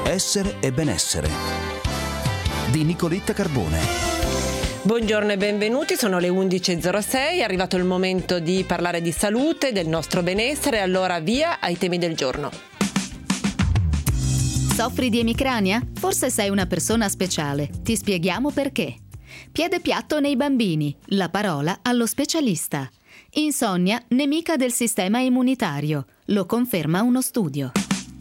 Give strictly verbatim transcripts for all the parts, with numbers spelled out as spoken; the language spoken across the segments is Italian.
Essere e benessere di Nicoletta Carbone. Buongiorno e benvenuti, sono le undici e zero sei, è arrivato il momento di parlare di salute, del nostro benessere, allora via ai temi del giorno. Soffri di emicrania? Forse sei una persona speciale, ti spieghiamo perché. Piede piatto nei bambini, la parola allo specialista. Insonnia, nemica del sistema immunitario, lo conferma uno studio.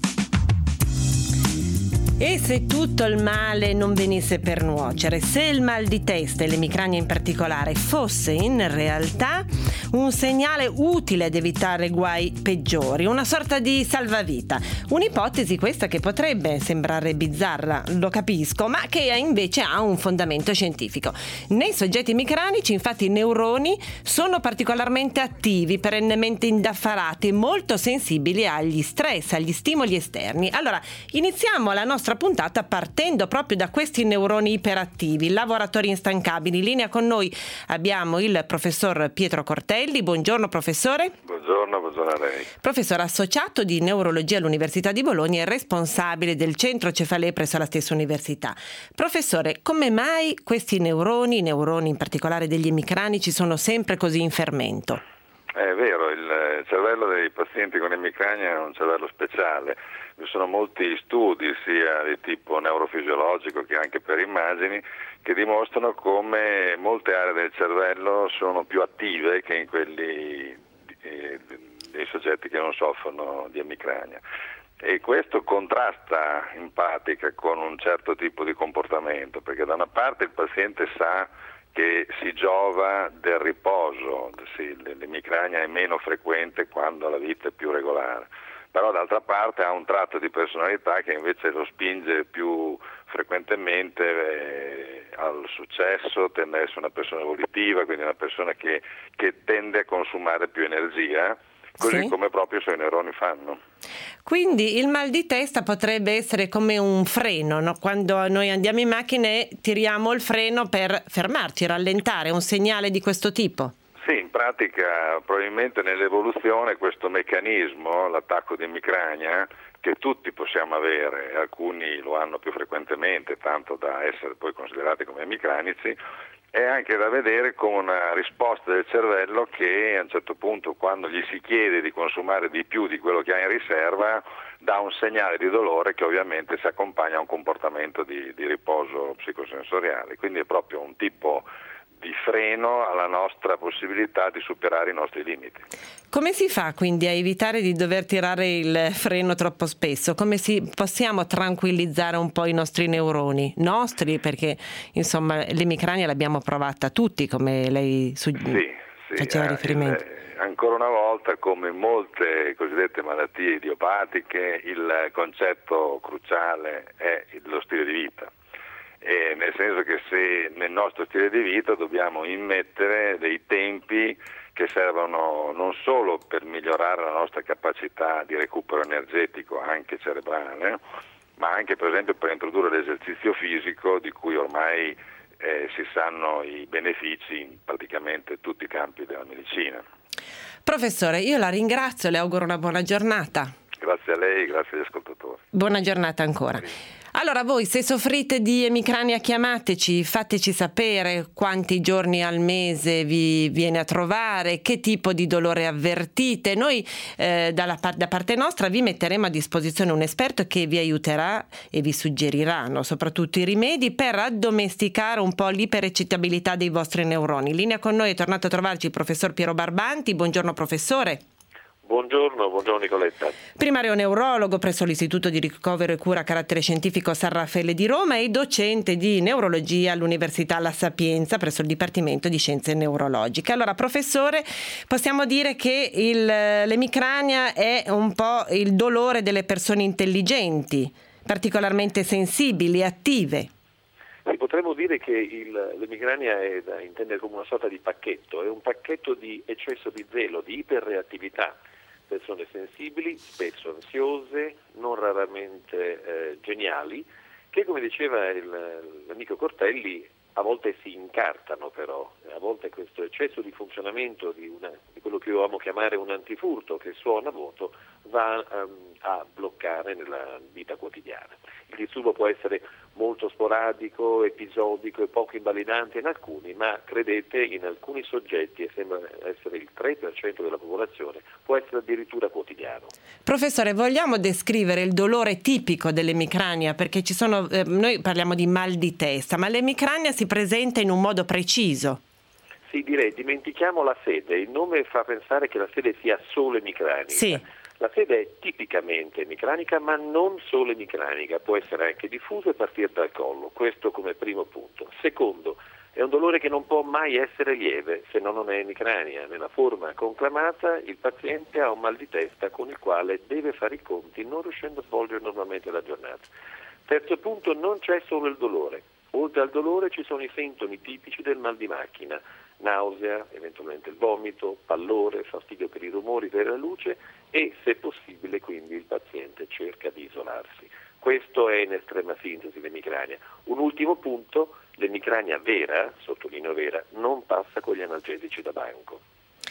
E se tutto il male non venisse per nuocere, se il mal di testa e l'emicrania in particolare fosse in realtà un segnale utile ad evitare guai peggiori, una sorta di salvavita, un'ipotesi questa che potrebbe sembrare bizzarra, lo capisco, ma che invece ha un fondamento scientifico. Nei soggetti emicranici, infatti, i neuroni sono particolarmente attivi, perennemente indaffarati, molto sensibili agli stress, agli stimoli esterni. Allora, iniziamo la nostra puntata partendo proprio da questi neuroni iperattivi, lavoratori instancabili. In linea con noi abbiamo il professor Pietro Cortelli. Buongiorno professore. Buongiorno, buongiorno a lei. Professore associato di neurologia all'Università di Bologna e responsabile del centro cefalee presso la stessa università. Professore, come mai questi neuroni, i neuroni in particolare degli emicranici, sono sempre così in fermento? È vero, il cervello dei pazienti con emicrania è un cervello speciale. Vi sono molti studi, sia di tipo neurofisiologico che anche per immagini, che dimostrano come molte aree del cervello sono più attive che in quelli eh, dei soggetti che non soffrono di emicrania. E questo contrasta in pratica con un certo tipo di comportamento, perché da una parte il paziente sa che si giova del riposo, sì, l'emicrania è meno frequente quando la vita è più regolare, però d'altra parte ha un tratto di personalità che invece lo spinge più frequentemente eh, al successo, tende ad essere una persona volitiva, quindi una persona che, che tende a consumare più energia, così sì, come proprio i suoi neuroni fanno. Quindi il mal di testa potrebbe essere come un freno, no? Quando noi andiamo in macchina e tiriamo il freno per fermarci, rallentare, un segnale di questo tipo? Sì, in pratica probabilmente nell'evoluzione questo meccanismo, l'attacco di emicrania, che tutti possiamo avere, alcuni lo hanno più frequentemente, tanto da essere poi considerati come emicranici, è anche da vedere come una risposta del cervello che a un certo punto, quando gli si chiede di consumare di più di quello che ha in riserva, dà un segnale di dolore che ovviamente si accompagna a un comportamento di, di riposo psicosensoriale. Quindi è proprio un tipo di freno alla nostra possibilità di superare i nostri limiti. Come si fa quindi a evitare di dover tirare il freno troppo spesso? Come si, possiamo tranquillizzare un po' i nostri neuroni? Nostri, perché insomma l'emicrania l'abbiamo provata tutti, come lei su- sì, sì, faceva eh, riferimento. Il, ancora una volta, come in molte cosiddette malattie idiopatiche, il concetto cruciale è lo stile di vita. E nel senso che se nel nostro stile di vita dobbiamo immettere dei tempi che servono non solo per migliorare la nostra capacità di recupero energetico anche cerebrale, ma anche per esempio per introdurre l'esercizio fisico di cui ormai eh, si sanno i benefici in praticamente tutti i campi della medicina. Professore, io la ringrazio, le auguro una buona giornata. Grazie a lei, grazie agli ascoltatori. Buona giornata ancora. Allora voi, se soffrite di emicrania, chiamateci, fateci sapere quanti giorni al mese vi viene a trovare, che tipo di dolore avvertite. Noi eh, dalla par- da parte nostra vi metteremo a disposizione un esperto che vi aiuterà e vi suggeriranno soprattutto i rimedi per addomesticare un po' l'iperecitabilità dei vostri neuroni. In linea con noi è tornato a trovarci il professor Piero Barbanti. Buongiorno professore. Buongiorno, buongiorno Nicoletta. Primario neurologo presso l'Istituto di Ricovero e Cura a Carattere Scientifico San Raffaele di Roma e docente di neurologia all'Università La Sapienza presso il Dipartimento di Scienze Neurologiche. Allora, professore, possiamo dire che il, l'emicrania è un po' il dolore delle persone intelligenti, particolarmente sensibili, attive. Sì, potremmo dire che il, l'emicrania è da intendere come una sorta di pacchetto, è un pacchetto di eccesso di zelo, di iperreattività. Persone sensibili, spesso ansiose, non raramente eh, geniali, che come diceva il, l'amico Cortelli a volte si incartano però, a volte questo eccesso di funzionamento di, una, di quello che io amo chiamare un antifurto che suona a vuoto va um, a bloccare nella vita quotidiana. Il disturbo può essere molto sporadico, episodico e poco invalidante in alcuni, ma credete in alcuni soggetti, e sembra essere il tre per cento della popolazione, può essere addirittura quotidiano. Professore, vogliamo descrivere il dolore tipico dell'emicrania? Perché ci sono, eh, noi parliamo di mal di testa, ma l'emicrania si presenta in un modo preciso. Sì, direi, dimentichiamo la sede. Il nome fa pensare che la sede sia solo emicranica. Sì. La sede è tipicamente emicranica, ma non solo emicranica, può essere anche diffusa e partire dal collo, questo come primo punto. Secondo, è un dolore che non può mai essere lieve, se no non è emicrania. Nella forma conclamata il paziente ha un mal di testa con il quale deve fare i conti, non riuscendo a svolgere normalmente la giornata. Terzo punto, non c'è solo il dolore. Oltre al dolore ci sono i sintomi tipici del mal di macchina, nausea, eventualmente il vomito, pallore, fastidio per i rumori, per la luce e, se possibile, quindi il paziente cerca di isolarsi. Questo è in estrema sintesi l'emicrania. Un ultimo punto, l'emicrania vera, sottolineo vera, non passa con gli analgesici da banco.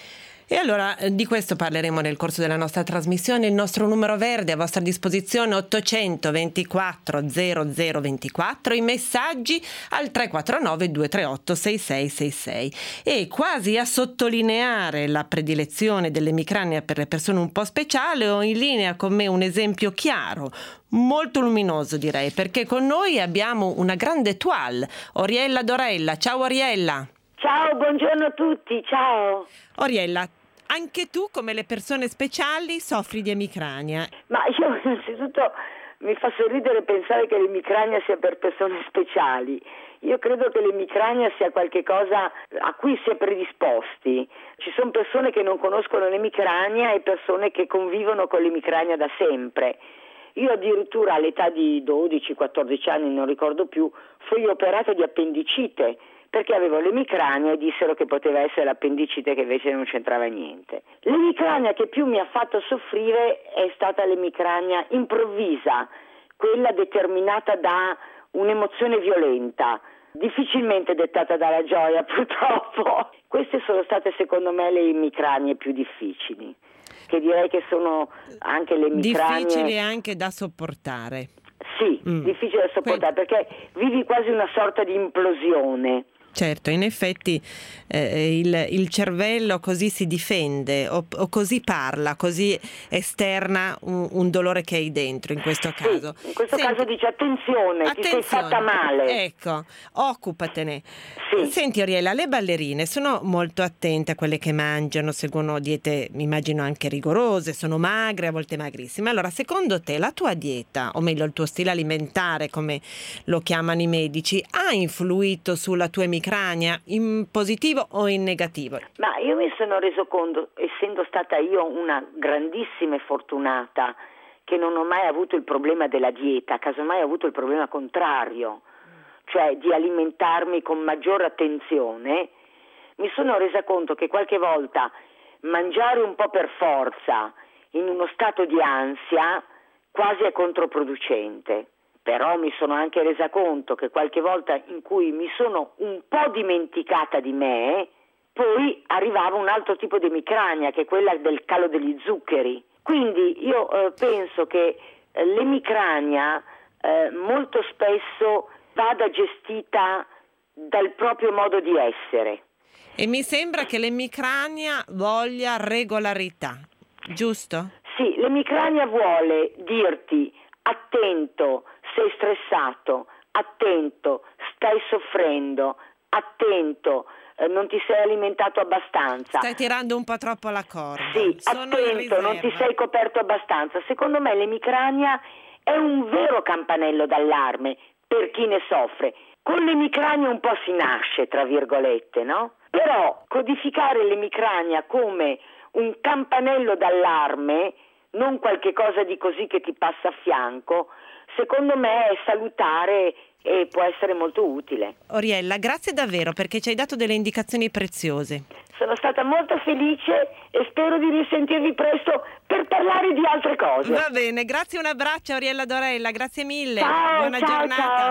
E allora di questo parleremo nel corso della nostra trasmissione. Il nostro numero verde a vostra disposizione ottocento ventiquattro zero zero ventiquattro, i messaggi al tre quattro nove due tre otto sei sei sei sei. E quasi a sottolineare la predilezione dell'emicrania per le persone un po' speciali, ho in linea con me un esempio chiaro, molto luminoso direi, perché con noi abbiamo una grande toile, Oriella Dorella. Ciao Oriella. Ciao, buongiorno a tutti, ciao. Oriella, anche tu, come le persone speciali, soffri di emicrania. Ma io innanzitutto mi fa sorridere pensare che l'emicrania sia per persone speciali. Io credo che l'emicrania sia qualcosa a cui si è predisposti. Ci sono persone che non conoscono l'emicrania e persone che convivono con l'emicrania da sempre. Io addirittura all'età di dodici quattordici anni, non ricordo più, fui operata di appendicite, perché avevo l'emicrania e dissero che poteva essere l'appendicite, che invece non c'entrava niente. L'emicrania che più mi ha fatto soffrire è stata l'emicrania improvvisa, quella determinata da un'emozione violenta, difficilmente dettata dalla gioia purtroppo. Queste sono state secondo me le emicranie più difficili, che direi che sono anche le emicranie... Difficili anche da sopportare. Sì, mm. difficile da sopportare, que- perché vivi quasi una sorta di implosione. Certo, in effetti eh, il, il cervello così si difende o, o così parla, così esterna un, un dolore che hai dentro in questo sì, caso. In questo Senti, caso dice attenzione, attenzione, ti sei fatta male. Ecco, occupatene. Sì. Senti Oriella, le ballerine sono molto attente a quelle che mangiano, seguono diete immagino anche rigorose, sono magre, a volte magrissime. Allora, secondo te la tua dieta, o meglio il tuo stile alimentare, come lo chiamano i medici, ha influito sulla tua emicrania in positivo o in negativo? Ma io mi sono reso conto, essendo stata io una grandissima e fortunata, che non ho mai avuto il problema della dieta, casomai ho avuto il problema contrario, cioè di alimentarmi con maggior attenzione. Mi sono resa conto che qualche volta mangiare un po' per forza in uno stato di ansia quasi è controproducente. Però mi sono anche resa conto che qualche volta in cui mi sono un po' dimenticata di me, poi arrivava un altro tipo di emicrania, che è quella del calo degli zuccheri. Quindi io eh, penso che eh, l'emicrania eh, molto spesso vada gestita dal proprio modo di essere. E mi sembra che l'emicrania voglia regolarità, giusto? Sì, l'emicrania vuole dirti attento, sei stressato, attento, stai soffrendo, attento, eh, non ti sei alimentato abbastanza. Stai tirando un po' troppo la corda. Sì, Sono attento, non ti sei coperto abbastanza. Secondo me l'emicrania è un vero campanello d'allarme per chi ne soffre. Con l'emicrania un po' si nasce, tra virgolette, no? Però codificare l'emicrania come un campanello d'allarme, non qualche cosa di così che ti passa a fianco, secondo me è salutare e può essere molto utile. Oriella, grazie davvero perché ci hai dato delle indicazioni preziose. Sono stata molto felice e spero di risentirvi presto per parlare di altre cose. Va bene, grazie, un abbraccio Oriella Dorella, grazie mille. Ciao, buona ciao, giornata. Ciao.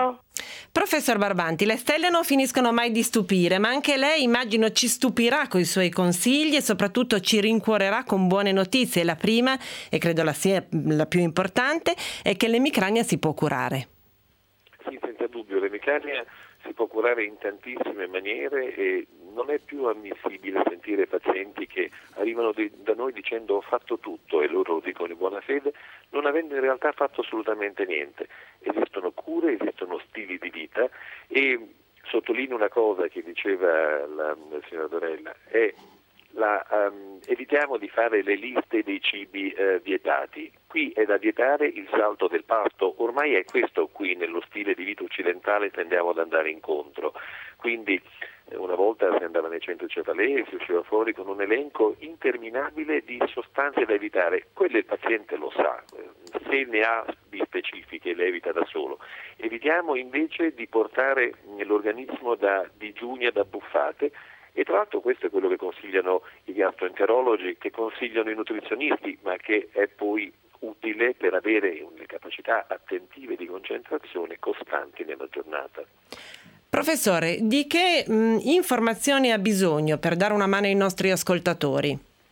Professor Barbanti, le stelle non finiscono mai di stupire, ma anche lei immagino ci stupirà con i suoi consigli e soprattutto ci rincuorerà con buone notizie. La prima, e credo la sia la più importante, è che l'emicrania si può curare. Sì, senza dubbio, l'emicrania si può curare in tantissime maniere e non è più ammissibile sentire pazienti che arrivano di, da noi dicendo ho fatto tutto, e loro lo dicono in buona fede, non avendo in realtà fatto assolutamente niente. Esistono cure, esistono stili di vita, e sottolineo una cosa che diceva la, la signora Dorella, è la, um, evitiamo di fare le liste dei cibi uh, vietati. Qui è da vietare il salto del pasto, ormai è questo qui nello stile di vita occidentale tendiamo ad andare incontro. Quindi una volta si andava nei centri cefalee e si usciva fuori con un elenco interminabile di sostanze da evitare. Quello il paziente lo sa, se ne ha di specifiche le evita da solo. Evitiamo invece di portare l'organismo da digiuni ad abbuffate, e tra l'altro questo è quello che consigliano i gastroenterologi, che consigliano i nutrizionisti, ma che è poi utile per avere le capacità attentive di concentrazione costanti nella giornata. Professore, di che mh, informazioni ha bisogno per dare una mano ai nostri ascoltatori?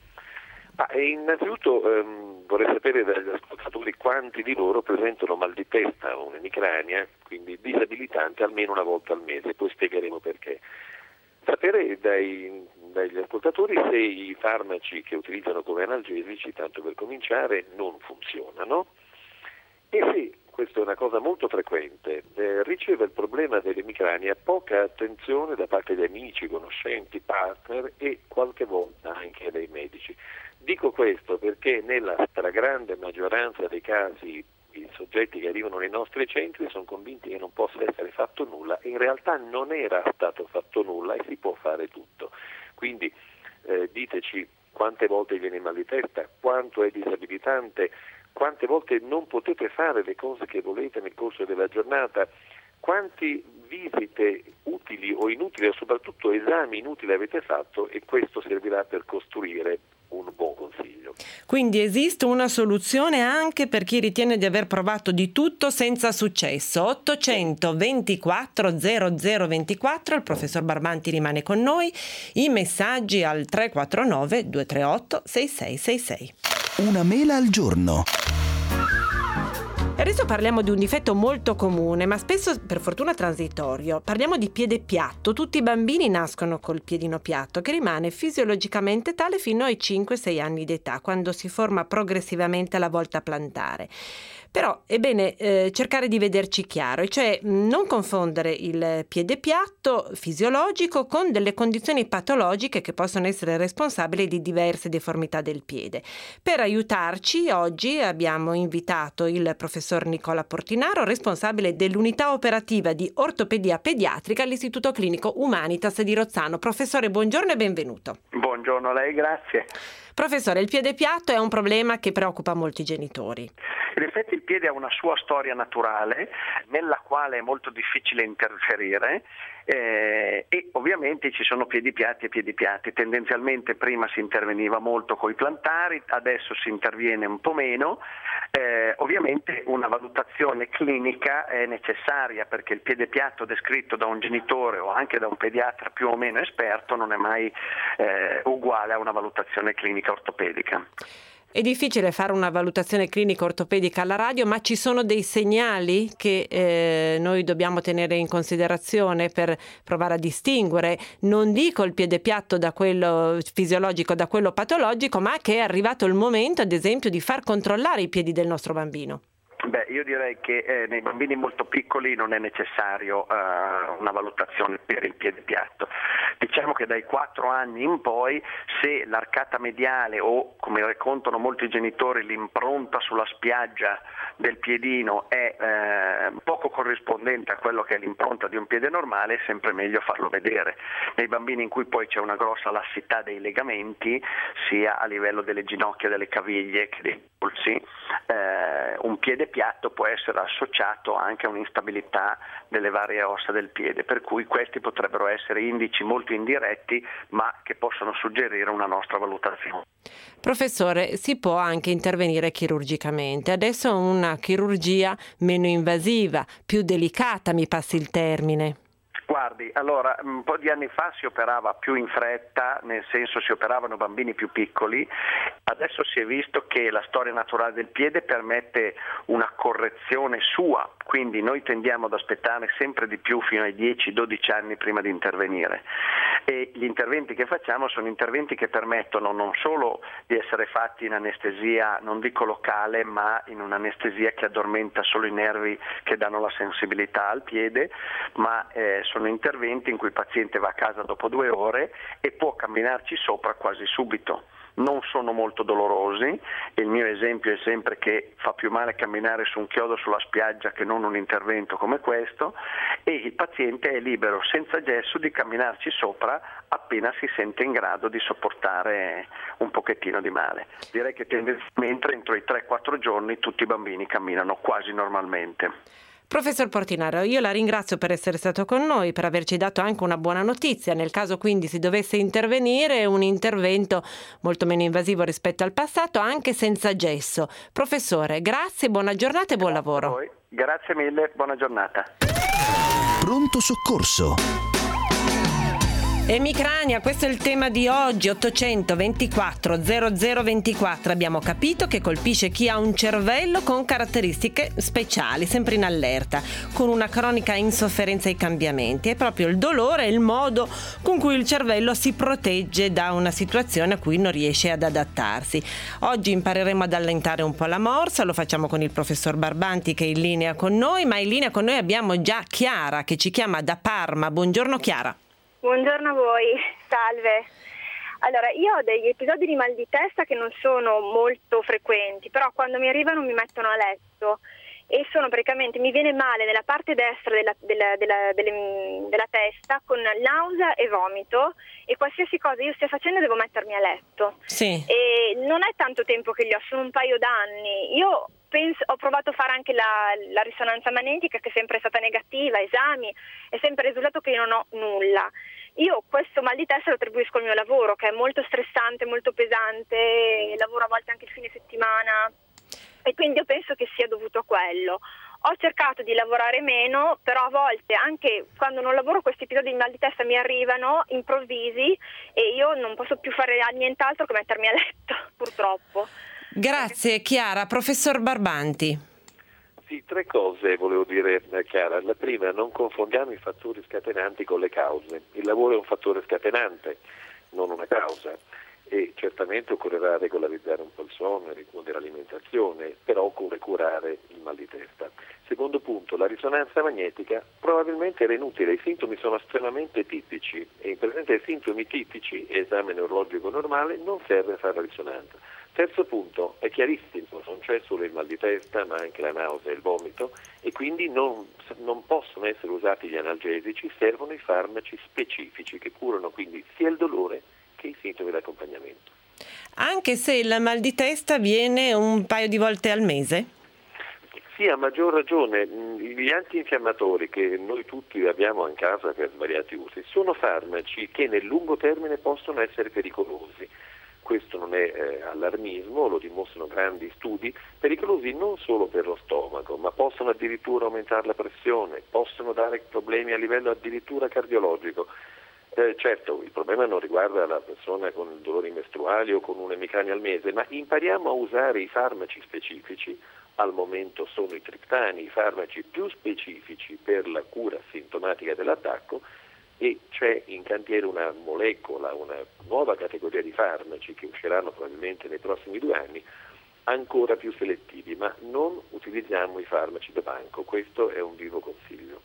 Ah, innanzitutto ehm, vorrei sapere dagli ascoltatori quanti di loro presentano mal di testa o un'emicrania, quindi disabilitante, almeno una volta al mese, poi spiegheremo perché. Sapere dai, dagli ascoltatori se i farmaci che utilizzano come analgesici, tanto per cominciare, non funzionano, e se, questa è una cosa molto frequente, eh, riceve il problema dell'emicrania poca attenzione da parte di amici, conoscenti, partner e qualche volta anche dai medici. Dico questo perché nella stragrande maggioranza dei casi i soggetti che arrivano nei nostri centri sono convinti che non possa essere fatto nulla, e in realtà non era stato fatto nulla e si può fare tutto. Quindi eh, diteci quante volte viene mal di testa, quanto è disabilitante, quante volte non potete fare le cose che volete nel corso della giornata, quanti visite utili o inutili, o soprattutto esami inutili avete fatto, e questo servirà per costruire un buon consiglio. Quindi esiste una soluzione anche per chi ritiene di aver provato di tutto senza successo. ottocento ventiquattro zero zero ventiquattro, il professor Barbanti rimane con noi, i messaggi al tre quattro nove due tre otto sei sei sei sei. Una mela al giorno. Adesso parliamo di un difetto molto comune, ma spesso per fortuna transitorio. Parliamo di piede piatto. Tutti i bambini nascono col piedino piatto, che rimane fisiologicamente tale fino ai cinque sei anni di età, quando si forma progressivamente la volta plantare. Però è bene eh, cercare di vederci chiaro, e cioè non confondere il piede piatto fisiologico con delle condizioni patologiche che possono essere responsabili di diverse deformità del piede. Per aiutarci oggi abbiamo invitato il professor Nicola Portinaro, responsabile dell'unità operativa di ortopedia pediatrica all'Istituto Clinico Humanitas di Rozzano. Professore, buongiorno e benvenuto. Buongiorno a lei, grazie. Professore, il piede piatto è un problema che preoccupa molti genitori. In effetti il piede ha una sua storia naturale nella quale è molto difficile interferire, eh, e ovviamente ci sono piedi piatti e piedi piatti. Tendenzialmente prima si interveniva molto con i plantari, adesso si interviene un po' meno. Eh, ovviamente una valutazione clinica è necessaria, perché il piede piatto descritto da un genitore o anche da un pediatra più o meno esperto non è mai eh, uguale a una valutazione clinica ortopedica. È difficile fare una valutazione clinica ortopedica alla radio, ma ci sono dei segnali che eh, noi dobbiamo tenere in considerazione per provare a distinguere, non dico il piede piatto da quello fisiologico da quello patologico, ma che è arrivato il momento, ad esempio, di far controllare i piedi del nostro bambino. Beh, io direi che eh, nei bambini molto piccoli non è necessario uh, una valutazione per il piede piatto. Diciamo che dai quattro anni in poi, se l'arcata mediale o, come raccontano molti genitori, l'impronta sulla spiaggia del piedino è eh, poco corrispondente a quello che è l'impronta di un piede normale, è sempre meglio farlo vedere. Nei bambini in cui poi c'è una grossa lassità dei legamenti, sia a livello delle ginocchia, delle caviglie che dei polsi, eh, eh, un piede piatto può essere associato anche a un'instabilità delle varie ossa del piede, per cui questi potrebbero essere indici molto indiretti ma che possono suggerire una nostra valutazione. Professore, si può anche intervenire chirurgicamente. Adesso una chirurgia meno invasiva, più delicata, mi passi il termine. Guardi, allora un po' di anni fa si operava più in fretta, nel senso si operavano bambini più piccoli, adesso si è visto che la storia naturale del piede permette una correzione sua, quindi noi tendiamo ad aspettare sempre di più fino ai dieci dodici anni prima di intervenire, e gli interventi che facciamo sono interventi che permettono non solo di essere fatti in anestesia, non dico locale, ma in un'anestesia che addormenta solo i nervi che danno la sensibilità al piede, ma eh, sono interventi in cui il paziente va a casa dopo due ore e può camminarci sopra quasi subito. Non sono molto dolorosi, il mio esempio è sempre che fa più male camminare su un chiodo sulla spiaggia che non un intervento come questo, e il paziente è libero senza gesso di camminarci sopra appena si sente in grado di sopportare un pochettino di male. Direi che tendenzialmente entro i tre quattro giorni tutti i bambini camminano quasi normalmente. Professor Portinaro, io la ringrazio per essere stato con noi, per averci dato anche una buona notizia. Nel caso quindi si dovesse intervenire, un intervento molto meno invasivo rispetto al passato, anche senza gesso. Professore, grazie, buona giornata e buon lavoro. Voi. Grazie mille, buona giornata. Pronto soccorso. Emicrania, questo è il tema di oggi. Ottocento ventiquattro zero zero ventiquattro. Abbiamo capito che colpisce chi ha un cervello con caratteristiche speciali, sempre in allerta, con una cronica insofferenza ai cambiamenti. È proprio il dolore e il modo con cui il cervello si protegge da una situazione a cui non riesce ad adattarsi. Oggi impareremo ad allentare un po' la morsa, lo facciamo con il professor Barbanti che è in linea con noi, ma in linea con noi abbiamo già Chiara che ci chiama da Parma. Buongiorno Chiara. Buongiorno a voi, salve. Allora, io ho degli episodi di mal di testa che non sono molto frequenti, però quando mi arrivano mi mettono a letto e sono praticamente, mi viene male nella parte destra della, della, della, delle, della testa con nausea e vomito, e qualsiasi cosa io stia facendo devo mettermi a letto. Sì. E non è tanto tempo che li ho, sono un paio d'anni. Io penso, ho provato a fare anche la, la risonanza magnetica che è sempre stata negativa, esami, è sempre risultato che io non ho nulla. Io questo mal di testa lo attribuisco al mio lavoro, che è molto stressante, molto pesante, lavoro a volte anche il fine settimana e quindi io penso che sia dovuto a quello. Ho cercato di lavorare meno, però a volte anche quando non lavoro questi episodi di mal di testa mi arrivano improvvisi e io non posso più fare nient'altro che mettermi a letto, purtroppo. Grazie Chiara. Professor Barbanti. Sì, tre cose volevo dire Chiara. La prima, non confondiamo i fattori scatenanti con le cause. Il lavoro è un fattore scatenante, non una causa, e certamente occorrerà regolarizzare un po' il sonno, rispondere all'alimentazione, però occorre curare il mal di testa. Secondo punto, la risonanza magnetica probabilmente era inutile, i sintomi sono estremamente tipici e in presenza dei sintomi tipici, esame neurologico normale, non serve fare la risonanza. Terzo punto, è chiarissimo, non c'è solo il mal di testa ma anche la nausea e il vomito e quindi non, non possono essere usati gli analgesici, servono i farmaci specifici che curano quindi sia il dolore che i sintomi di accompagnamento. Anche se il mal di testa viene un paio di volte al mese? Sì, a maggior ragione. Gli antinfiammatori che noi tutti abbiamo in casa per svariati usi sono farmaci che nel lungo termine possono essere pericolosi. Questo non è eh, allarmismo, lo dimostrano grandi studi, pericolosi non solo per lo stomaco, ma possono addirittura aumentare la pressione, possono dare problemi a livello addirittura cardiologico. Eh, certo, il problema non riguarda la persona con dolori mestruali o con un'emicrania al mese, ma impariamo a usare i farmaci specifici, al momento sono i triptani, i farmaci più specifici per la cura sintomatica dell'attacco, e c'è in cantiere una molecola, una nuova categoria di farmaci che usciranno probabilmente nei prossimi due anni, ancora più selettivi, ma non utilizziamo i farmaci da banco, questo è un vivo consiglio.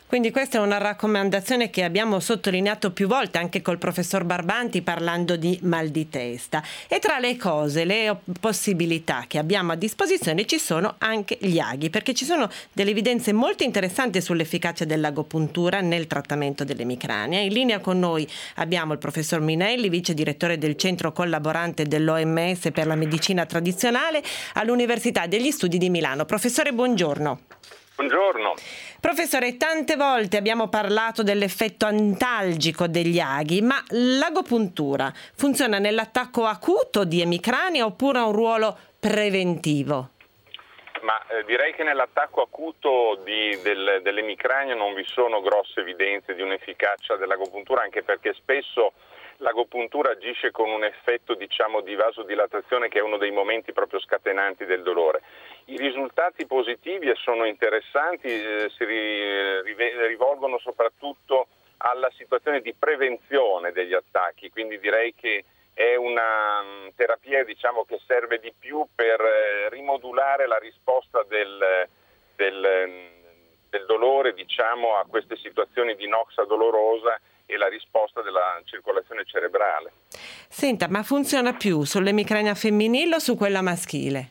Quindi questa è una raccomandazione che abbiamo sottolineato più volte anche col professor Barbanti parlando di mal di testa. E tra le cose, le possibilità che abbiamo a disposizione ci sono anche gli aghi, perché ci sono delle evidenze molto interessanti sull'efficacia dell'agopuntura nel trattamento dell'emicrania. In linea con noi abbiamo il professor Minelli, vice direttore del centro collaborante dell'O M S per la medicina tradizionale all'Università degli Studi di Milano. Professore, buongiorno. Buongiorno. Professore, tante volte abbiamo parlato dell'effetto antalgico degli aghi, ma l'agopuntura funziona nell'attacco acuto di emicrania oppure ha un ruolo preventivo? Ma eh, direi che nell'attacco acuto di, del, dell'emicrania non vi sono grosse evidenze di un'efficacia dell'agopuntura, anche perché spesso l'agopuntura agisce con un effetto, diciamo, di vasodilatazione, che è uno dei momenti proprio scatenanti del dolore. I risultati positivi sono interessanti, eh, si ri, rive, rivolgono soprattutto alla situazione di prevenzione degli attacchi, quindi direi che è una um, terapia, diciamo, che serve di più per eh, rimodulare la risposta del, del, del dolore, diciamo, a queste situazioni di noxa dolorosa e la risposta della circolazione cerebrale. Senta, ma funziona più sull'emicrania femminile o su quella maschile?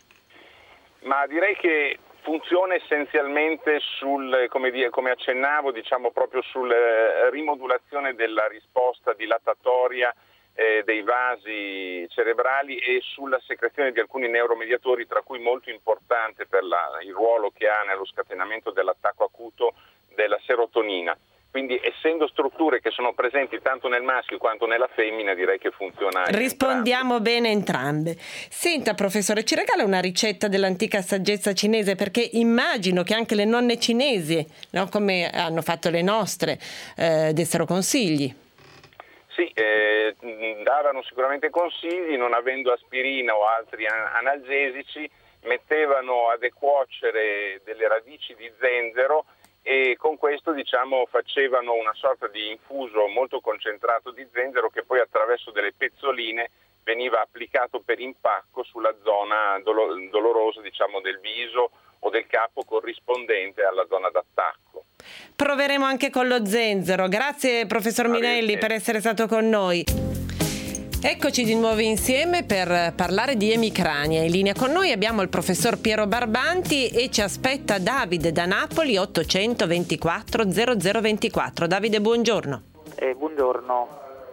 Ma direi che funziona essenzialmente sul, come, dire, come accennavo, diciamo proprio sulla rimodulazione della risposta dilatatoria eh, dei vasi cerebrali e sulla secrezione di alcuni neuromediatori, tra cui molto importante per la, il ruolo che ha nello scatenamento dell'attacco acuto della serotonina. Quindi, essendo strutture che sono presenti tanto nel maschio quanto nella femmina, direi che funziona. Rispondiamo entrambe. bene entrambe. Senta, professore, ci regala una ricetta dell'antica saggezza cinese, perché immagino che anche le nonne cinesi, no, come hanno fatto le nostre, eh, dessero consigli. Sì, eh, davano sicuramente consigli, non avendo aspirina o altri analgesici, mettevano a decuocere delle radici di zenzero e con questo, diciamo, facevano una sorta di infuso molto concentrato di zenzero che poi attraverso delle pezzoline veniva applicato per impacco sulla zona dolo- dolorosa, diciamo, del viso o del capo corrispondente alla zona d'attacco. Proveremo anche con lo zenzero. Grazie professor Minelli per essere stato con noi. Eccoci di nuovo insieme per parlare di emicrania. In linea con noi abbiamo il professor Piero Barbanti e ci aspetta Davide da Napoli, ottocentoventiquattro zero zero ventiquattro. Davide, buongiorno. Eh, buongiorno.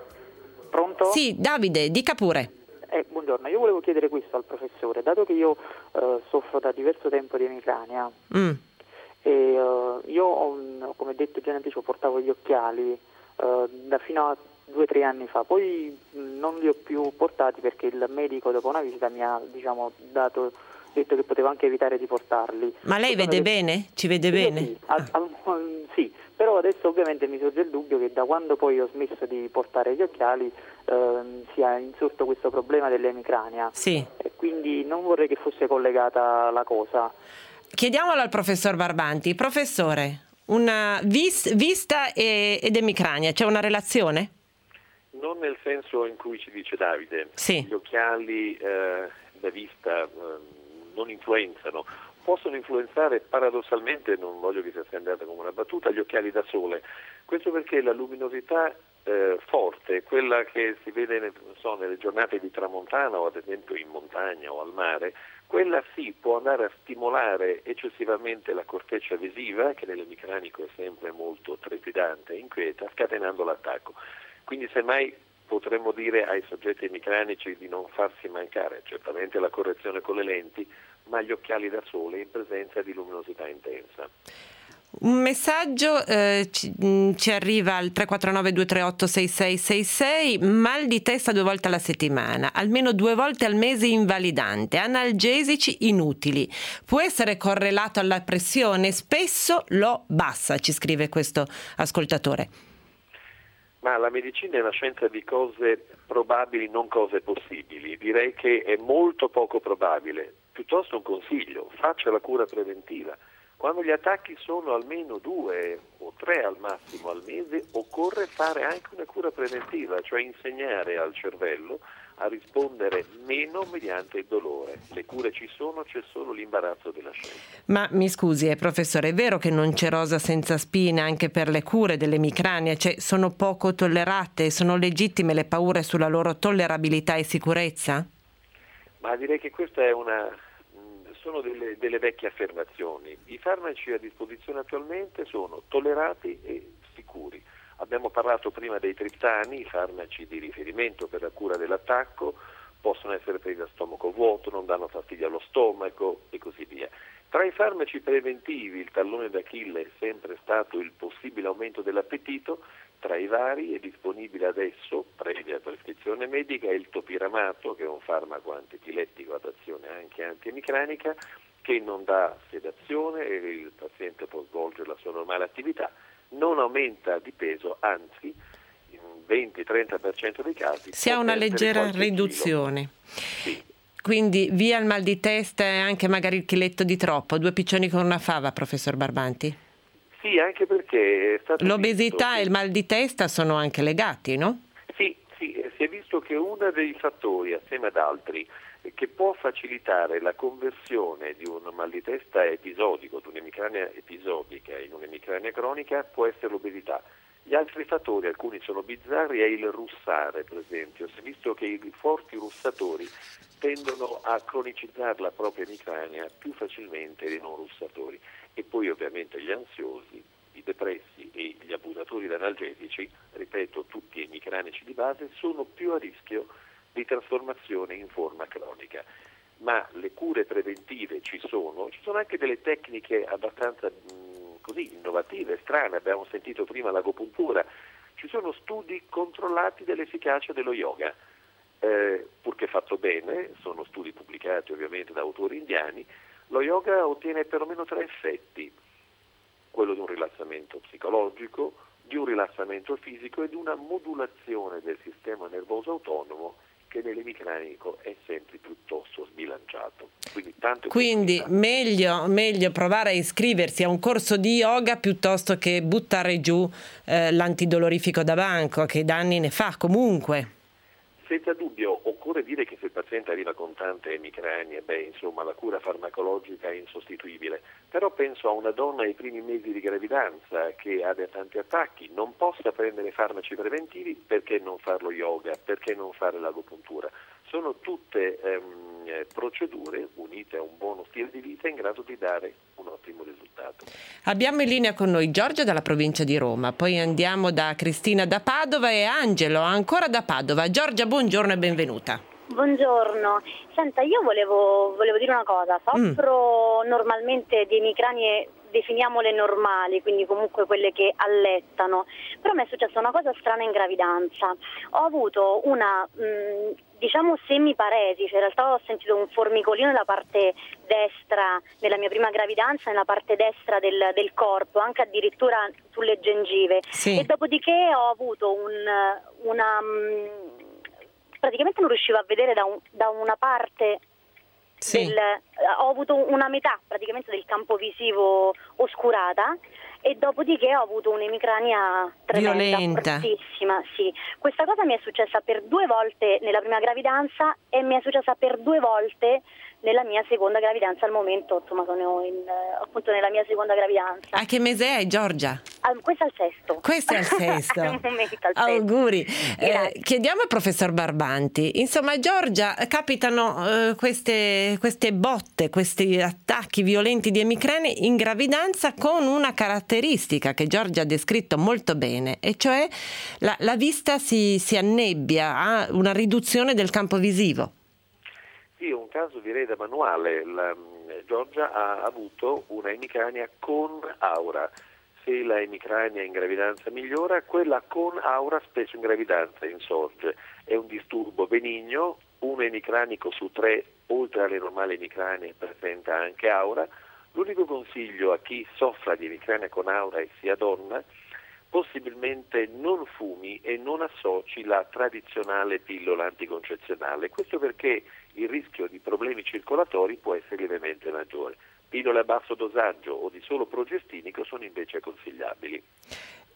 Pronto? Sì, Davide, dica pure. Eh, buongiorno, io volevo chiedere questo al professore, dato che io eh, soffro da diverso tempo di emicrania Mm. e eh, io ho, come detto già in anticipo, portavo gli occhiali eh, da fino a due o tre anni fa, poi mh, non li ho più portati perché il medico dopo una visita mi ha, diciamo, dato, detto che potevo anche evitare di portarli. Ma lei Sono vede detto, bene? Ci vede io bene? Sì, al, al, sì, però adesso ovviamente mi sorge il dubbio che da quando poi ho smesso di portare gli occhiali ehm, sia insorto questo problema dell'emicrania. Sì. E quindi non vorrei che fosse collegata la cosa. Chiediamolo al professor Barbanti. Professore, una vis- vista e- ed emicrania, c'è una relazione? Non nel senso in cui ci dice Davide. Sì. Gli occhiali eh, da vista eh, non influenzano. Possono influenzare paradossalmente, non voglio che sia andata come una battuta, gli occhiali da sole. Questo perché la luminosità eh, forte, quella che si vede non so, nelle giornate di tramontana o ad esempio in montagna o al mare, quella sì può andare a stimolare eccessivamente la corteccia visiva, che nell'emicranico è sempre molto trepidante e inquieta, scatenando l'attacco. Quindi semmai potremmo dire ai soggetti emicranici di non farsi mancare certamente la correzione con le lenti, ma gli occhiali da sole in presenza di luminosità intensa. Un messaggio eh, ci, ci arriva al tre quattro nove due tre otto sei sei sei sei. Mal di testa due volte alla settimana, almeno due volte al mese invalidante, analgesici inutili. Può essere correlato alla pressione? Spesso lo bassa, ci scrive questo ascoltatore. Ma la medicina è una scienza di cose probabili, non cose possibili. Direi che è molto poco probabile. Piuttosto un consiglio, faccia la cura preventiva. Quando gli attacchi sono almeno due o tre al massimo al mese, occorre fare anche una cura preventiva, cioè insegnare al cervello a rispondere meno mediante il dolore. Le cure ci sono, c'è solo l'imbarazzo della scelta. Ma mi scusi, eh, professore, è vero che non c'è rosa senza spina anche per le cure dell'emicrania? Cioè, sono poco tollerate? Sono legittime le paure sulla loro tollerabilità e sicurezza? Ma direi che questa è una... sono delle, delle vecchie affermazioni. I farmaci a disposizione attualmente sono tollerati e sicuri. Abbiamo parlato prima dei triptani, i farmaci di riferimento per la cura dell'attacco, possono essere presi a stomaco vuoto, non danno fastidio allo stomaco e così via. Tra i farmaci preventivi, il tallone d'Achille è sempre stato il possibile aumento dell'appetito. Tra i vari è disponibile adesso, previa prescrizione medica, il topiramato, che è un farmaco antiepilettico ad azione anche antiemicranica, che non dà sedazione e il paziente può svolgere la sua normale attività, non aumenta di peso, anzi in venti trenta per cento dei casi si ha una leggera riduzione. Sì. Quindi via il mal di testa e anche magari il chiletto di troppo, due piccioni con una fava, professor Barbanti? Sì, anche perché è stato l'obesità visto... e il mal di testa sono anche legati, no? Sì, sì, si è visto che uno dei fattori, assieme ad altri, che può facilitare la conversione di un mal di testa episodico, di un'emicrania episodica in un'emicrania cronica, può essere l'obesità. Gli altri fattori, alcuni sono bizzarri, è il russare, per esempio. Si è visto che i forti russatori tendono a cronicizzare la propria emicrania più facilmente dei non russatori. E poi ovviamente gli ansiosi, i depressi e gli abusatori di analgesici, ripeto, tutti emicranici di base, sono più a rischio di trasformazione in forma cronica. Ma le cure preventive ci sono, ci sono anche delle tecniche abbastanza mh, così innovative, strane, abbiamo sentito prima l'agopuntura, ci sono studi controllati dell'efficacia dello yoga, eh, purché fatto bene, sono studi pubblicati ovviamente da autori indiani. Lo yoga ottiene perlomeno tre effetti, quello di un rilassamento psicologico, di un rilassamento fisico e di una modulazione del sistema nervoso autonomo che nell'emicranico è sempre piuttosto sbilanciato. Quindi, tante Quindi meglio, meglio provare a iscriversi a un corso di yoga piuttosto che buttare giù eh, l'antidolorifico da banco, che danni ne fa comunque. Senza dubbio, occorre dire che se il paziente arriva con tante emicranie, beh, insomma, la cura farmacologica è insostituibile. Però penso a una donna ai primi mesi di gravidanza che abbia tanti attacchi, non possa prendere farmaci preventivi, perché non fare lo yoga, perché non fare l'agopuntura? Sono tutte ehm, procedure unite a un buono stile di vita in grado di dare un ottimo risultato. Abbiamo in linea con noi Giorgia dalla provincia di Roma, poi andiamo da Cristina da Padova e Angelo ancora da Padova. Giorgia, buongiorno e benvenuta. Buongiorno, senta, io volevo, volevo dire una cosa, soffro mm. normalmente di emicranie, definiamole normali, quindi comunque quelle che allettano, però mi è successa una cosa strana in gravidanza, ho avuto una mh, diciamo semiparesi, cioè in realtà ho sentito un formicolino nella parte destra, nella mia prima gravidanza, nella parte destra del, del corpo, anche addirittura sulle gengive, sì. E dopodiché ho avuto un, una... Mh, praticamente non riuscivo a vedere da, un, da una parte, sì. del, ho avuto una metà praticamente del campo visivo oscurata e dopodiché ho avuto un'emicrania tremenda, violenta, fortissima, sì. Questa cosa mi è successa per due volte nella prima gravidanza e mi è successa per due volte nella mia seconda gravidanza. Al momento, insomma, sono in, appunto nella mia seconda gravidanza. A che mese è, Giorgia? Ah, questo è al sesto. Questo è al sesto. Al momento, al Auguri. Eh, chiediamo al professor Barbanti. Insomma, Giorgia, capitano eh, queste, queste botte, questi attacchi violenti di emicranie in gravidanza con una caratteristica che Giorgia ha descritto molto bene, e cioè la, la vista si, si annebbia, ha una riduzione del campo visivo. Sì, un caso direi da manuale. La, Giorgia ha avuto una emicrania con aura. Se la emicrania in gravidanza migliora, quella con aura spesso in gravidanza insorge. È un disturbo benigno, un emicranico su tre, oltre alle normali emicranie, presenta anche aura. L'unico consiglio a chi soffra di emicrania con aura e sia donna, possibilmente non fumi e non associ la tradizionale pillola anticoncezionale. Questo perché il rischio di problemi circolatori può essere lievemente maggiore. Pillole a basso dosaggio o di solo progestinico sono invece consigliabili.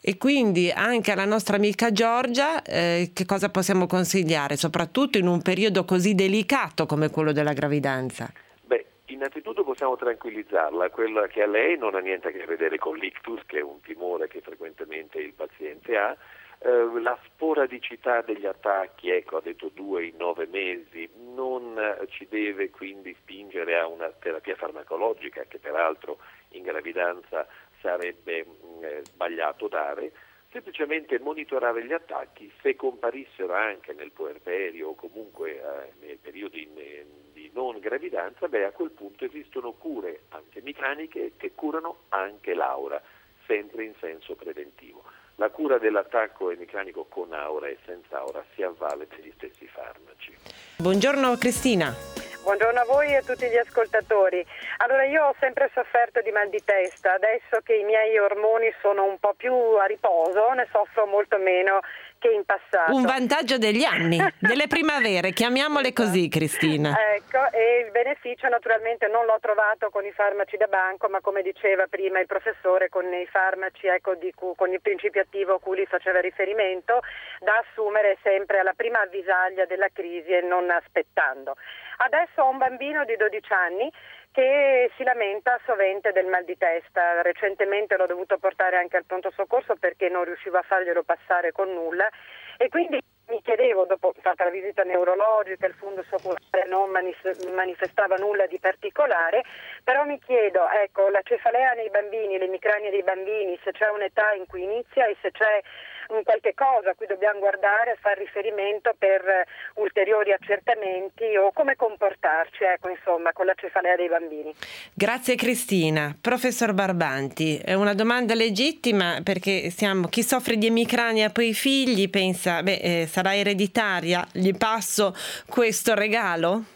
e quindi anche alla nostra amica Giorgia eh, che cosa possiamo consigliare, soprattutto in un periodo così delicato come quello della gravidanza? Beh, innanzitutto possiamo tranquillizzarla, quella che a lei non ha niente a che vedere con l'ictus, che è un timore che frequentemente il paziente ha. Uh, la sporadicità degli attacchi, ecco, ha detto due in nove mesi, non uh, ci deve quindi spingere a una terapia farmacologica, che peraltro in gravidanza sarebbe mh, sbagliato dare, semplicemente monitorare gli attacchi. Se comparissero anche nel puerperio o comunque uh, nei periodi in, di non gravidanza, beh, a quel punto esistono cure antiemicraniche che curano anche l'aura, sempre in senso preventivo. La cura dell'attacco emicranico con aura e senza aura si avvale degli stessi farmaci. Buongiorno Cristina. Buongiorno a voi e a tutti gli ascoltatori. Allora, io ho sempre sofferto di mal di testa, adesso che i miei ormoni sono un po' più a riposo ne soffro molto meno che in passato. Un vantaggio degli anni, delle primavere, chiamiamole così, Cristina. Ecco, e il beneficio naturalmente non l'ho trovato con i farmaci da banco, ma come diceva prima il professore, con i farmaci, ecco, di cui, con il principio attivo a cui lui faceva riferimento, da assumere sempre alla prima avvisaglia della crisi e non aspettando. Adesso ho un bambino di dodici anni che si lamenta sovente del mal di testa. Recentemente l'ho dovuto portare anche al pronto soccorso perché non riuscivo a farglielo passare con nulla, e quindi mi chiedevo, dopo fatta la visita neurologica, il fundus oculare non manif- manifestava nulla di particolare, però mi chiedo, ecco, la cefalea nei bambini, l'emicrania dei bambini, se c'è un'età in cui inizia e se c'è un qualche cosa a cui dobbiamo guardare e fare riferimento per uh, ulteriori accertamenti o come comportarci, ecco, insomma, con la cefalea dei bambini. Grazie Cristina. Professor Barbanti, è una domanda legittima perché siamo, chi soffre di emicrania poi i figli pensa, beh, eh, sarà ereditaria, gli passo questo regalo?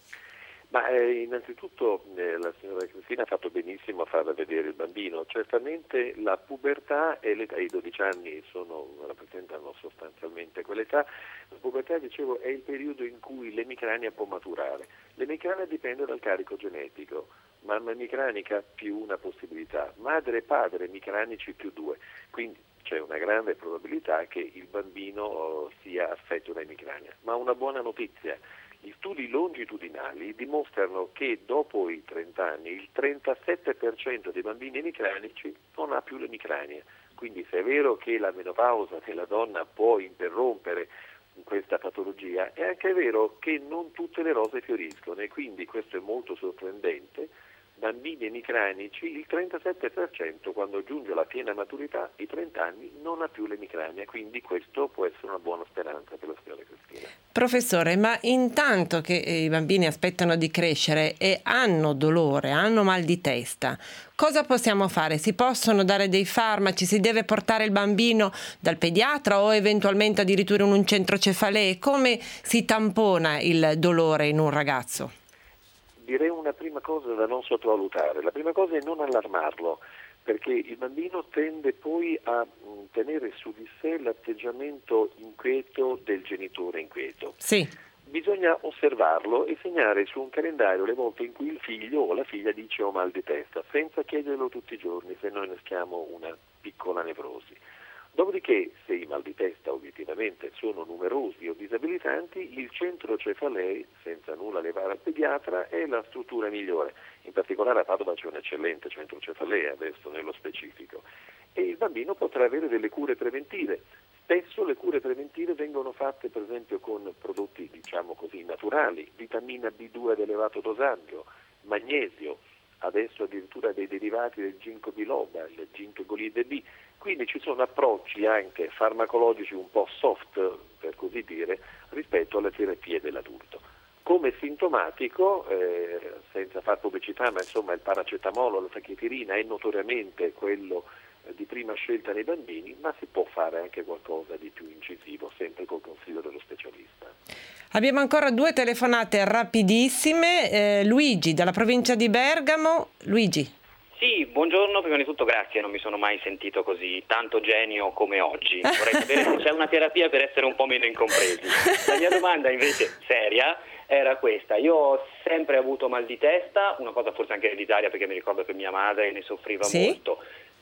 Ma eh, innanzitutto eh, la signora Cristina ha fatto benissimo a farle vedere il bambino. Certamente la pubertà e l'età, i dodici anni sono, rappresentano sostanzialmente quell'età. La pubertà, dicevo, è il periodo in cui l'emicrania può maturare. L'emicrania dipende dal carico genetico. Mamma emicranica più una possibilità, madre e padre emicranici più due. Quindi c'è una grande probabilità che il bambino sia affetto da emicrania. Ma una buona notizia: gli studi longitudinali dimostrano che dopo i trenta anni il trentasette per cento dei bambini emicranici non ha più l'emicrania. Quindi se è vero che la menopausa nella donna può interrompere questa patologia, è anche vero che non tutte le rose fioriscono, e quindi questo è molto sorprendente. Bambini emicranici, il trentasette per cento quando giunge alla piena maturità, i trenta anni, non ha più l'emicrania, quindi questo può essere una buona speranza per la signora Cristina. Professore, ma intanto che i bambini aspettano di crescere e hanno dolore, hanno mal di testa, cosa possiamo fare? Si possono dare dei farmaci? Si deve portare il bambino dal pediatra o eventualmente addirittura in un centro cefalee? Come si tampona il dolore in un ragazzo? Direi una prima cosa da non sottovalutare. La prima cosa è non allarmarlo, perché il bambino tende poi a mh, tenere su di sé l'atteggiamento inquieto del genitore inquieto. Sì. Bisogna osservarlo e segnare su un calendario le volte in cui il figlio o la figlia dice ho mal di testa, senza chiederlo tutti i giorni, se no inneschiamo una piccola nevrosi. Dopodiché, se i mal di testa obiettivamente sono numerosi o disabilitanti, il centro cefalee, senza nulla levare al pediatra, è la struttura migliore. In particolare a Padova c'è un eccellente centro cefalee, adesso nello specifico. E il bambino potrà avere delle cure preventive. Spesso le cure preventive vengono fatte per esempio con prodotti, diciamo così, naturali, vitamina B due ad elevato dosaggio, magnesio, adesso addirittura dei derivati del ginkgo biloba, il ginkgolide B. Quindi ci sono approcci anche farmacologici un po' soft, per così dire, rispetto alle terapie dell'adulto. Come sintomatico, eh, senza far pubblicità, ma insomma il paracetamolo, la tachipirina è notoriamente quello eh, di prima scelta nei bambini, ma si può fare anche qualcosa di più incisivo, sempre col consiglio dello specialista. Abbiamo ancora due telefonate rapidissime. Eh, Luigi, dalla provincia di Bergamo. Luigi. Sì, buongiorno, prima di tutto grazie, non mi sono mai sentito così tanto genio come oggi. Vorrei sapere se c'è una terapia per essere un po' meno incompresi. La mia domanda invece seria era questa: io ho sempre avuto mal di testa, una cosa forse anche ereditaria perché mi ricordo che mia madre ne soffriva sì? molto,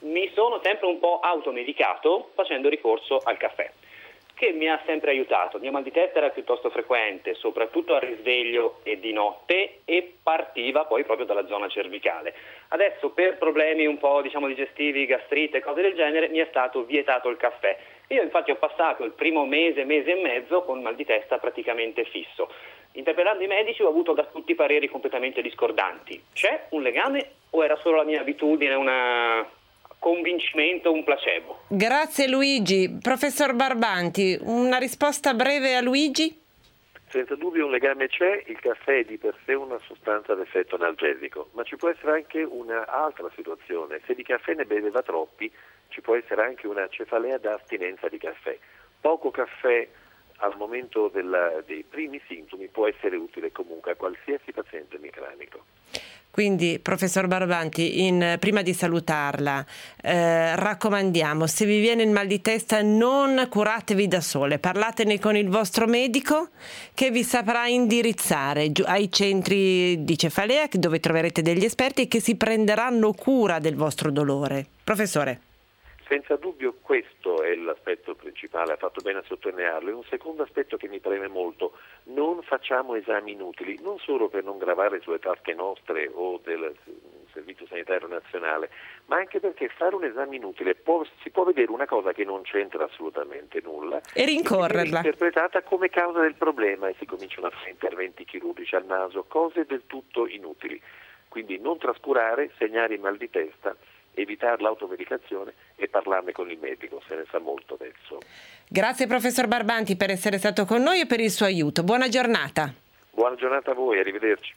mi sono sempre un po' automedicato facendo ricorso al caffè, che mi ha sempre aiutato. Il mio mal di testa era piuttosto frequente, soprattutto al risveglio e di notte, e partiva poi proprio dalla zona cervicale. Adesso per problemi un po' diciamo digestivi, gastrite, cose del genere, mi è stato vietato il caffè. Io infatti ho passato il primo mese, mese e mezzo con mal di testa praticamente fisso. Interpellando i medici ho avuto da tutti pareri completamente discordanti. C'è un legame o era solo la mia abitudine, una convincimento, un placebo? Grazie Luigi. Professor Barbanti, una risposta breve a Luigi? Senza dubbio un legame c'è, il caffè è di per sé una sostanza ad effetto analgesico, ma ci può essere anche un'altra situazione. Se di caffè ne beveva troppi, ci può essere anche una cefalea da astinenza di caffè. Poco caffè al momento della, dei primi sintomi può essere utile comunque a qualsiasi paziente emicranico. Quindi, professor Barbanti, in, prima di salutarla, eh, raccomandiamo, se vi viene il mal di testa non curatevi da sole, parlatene con il vostro medico che vi saprà indirizzare giù, ai centri di cefalea dove troverete degli esperti che si prenderanno cura del vostro dolore. Professore. Senza dubbio questo è l'aspetto principale, ha fatto bene a sottolinearlo. E un secondo aspetto che mi preme molto: non facciamo esami inutili, non solo per non gravare sulle tasche nostre o del Servizio Sanitario Nazionale, ma anche perché fare un esame inutile può, si può vedere una cosa che non c'entra assolutamente nulla e rincorrerla, interpretata come causa del problema, e si cominciano a fare interventi chirurgici al naso, cose del tutto inutili. Quindi non trascurare, segnare il mal di testa, evitare l'automedicazione e parlarne con il medico, se ne sa molto adesso. Grazie professor Barbanti per essere stato con noi e per il suo aiuto. Buona giornata. Buona giornata a voi, arrivederci.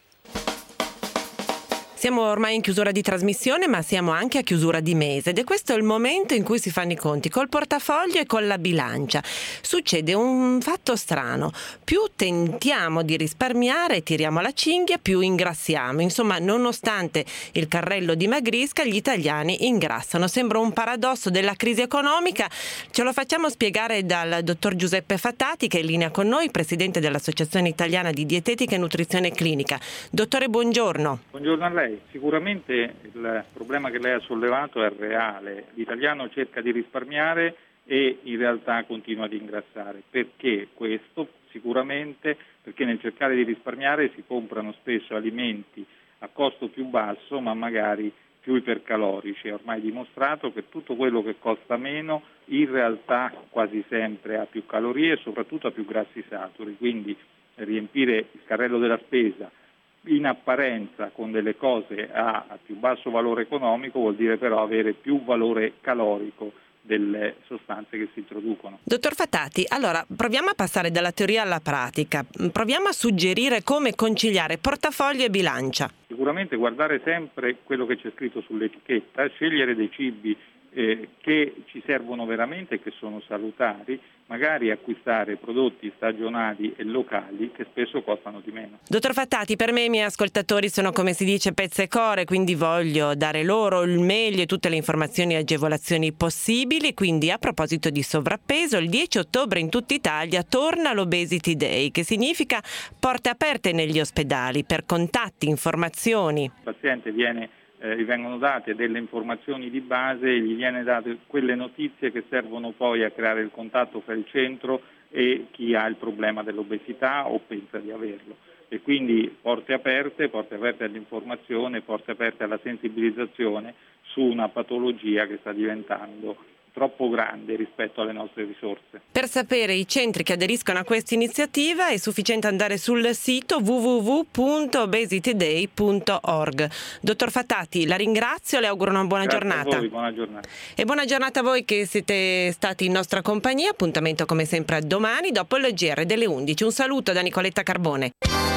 Siamo ormai in chiusura di trasmissione, ma siamo anche a chiusura di mese ed è questo il momento in cui si fanno i conti col portafoglio e con la bilancia. Succede un fatto strano: più tentiamo di risparmiare e tiriamo la cinghia, più ingrassiamo. Insomma, nonostante il carrello dimagrisca, gli italiani ingrassano. Sembra un paradosso della crisi economica. Ce lo facciamo spiegare dal dottor Giuseppe Fattati, che è in linea con noi, presidente dell'Associazione Italiana di Dietetica e Nutrizione Clinica. Dottore, buongiorno. Buongiorno a lei. Sicuramente il problema che lei ha sollevato è reale. L'italiano cerca di risparmiare e in realtà continua ad ingrassare. Perché questo? Sicuramente perché nel cercare di risparmiare si comprano spesso alimenti a costo più basso, ma magari più ipercalorici. È ormai dimostrato che tutto quello che costa meno in realtà quasi sempre ha più calorie e soprattutto ha più grassi saturi. Quindi riempire il carrello della spesa in apparenza con delle cose a, a più basso valore economico vuol dire però avere più valore calorico delle sostanze che si introducono. Dottor Fattati, allora proviamo a passare dalla teoria alla pratica, proviamo a suggerire come conciliare portafoglio e bilancia. Sicuramente guardare sempre quello che c'è scritto sull'etichetta, scegliere dei cibi eh, che ci servono veramente e che sono salutari, magari acquistare prodotti stagionali e locali che spesso costano di meno. Dottor Fattati, per me i miei ascoltatori sono, come si dice, pezze e core, quindi voglio dare loro il meglio e tutte le informazioni e agevolazioni possibili. Quindi, a proposito di sovrappeso, il dieci ottobre in tutta Italia torna l'Obesity Day, che significa porte aperte negli ospedali per contatti, informazioni. Il paziente viene Eh, gli vengono date delle informazioni di base, gli viene date quelle notizie che servono poi a creare il contatto fra il centro e chi ha il problema dell'obesità o pensa di averlo. E quindi porte aperte, porte aperte all'informazione, porte aperte alla sensibilizzazione su una patologia che sta diventando troppo grande rispetto alle nostre risorse. Per sapere i centri che aderiscono a questa iniziativa è sufficiente andare sul sito w w w punto obesity day punto org. Dottor Fattati, la ringrazio, le auguro una buona Grazie giornata. A voi, buona giornata. E buona giornata a voi che siete stati in nostra compagnia. Appuntamento come sempre a domani dopo il G R delle undici. Un saluto da Nicoletta Carbone.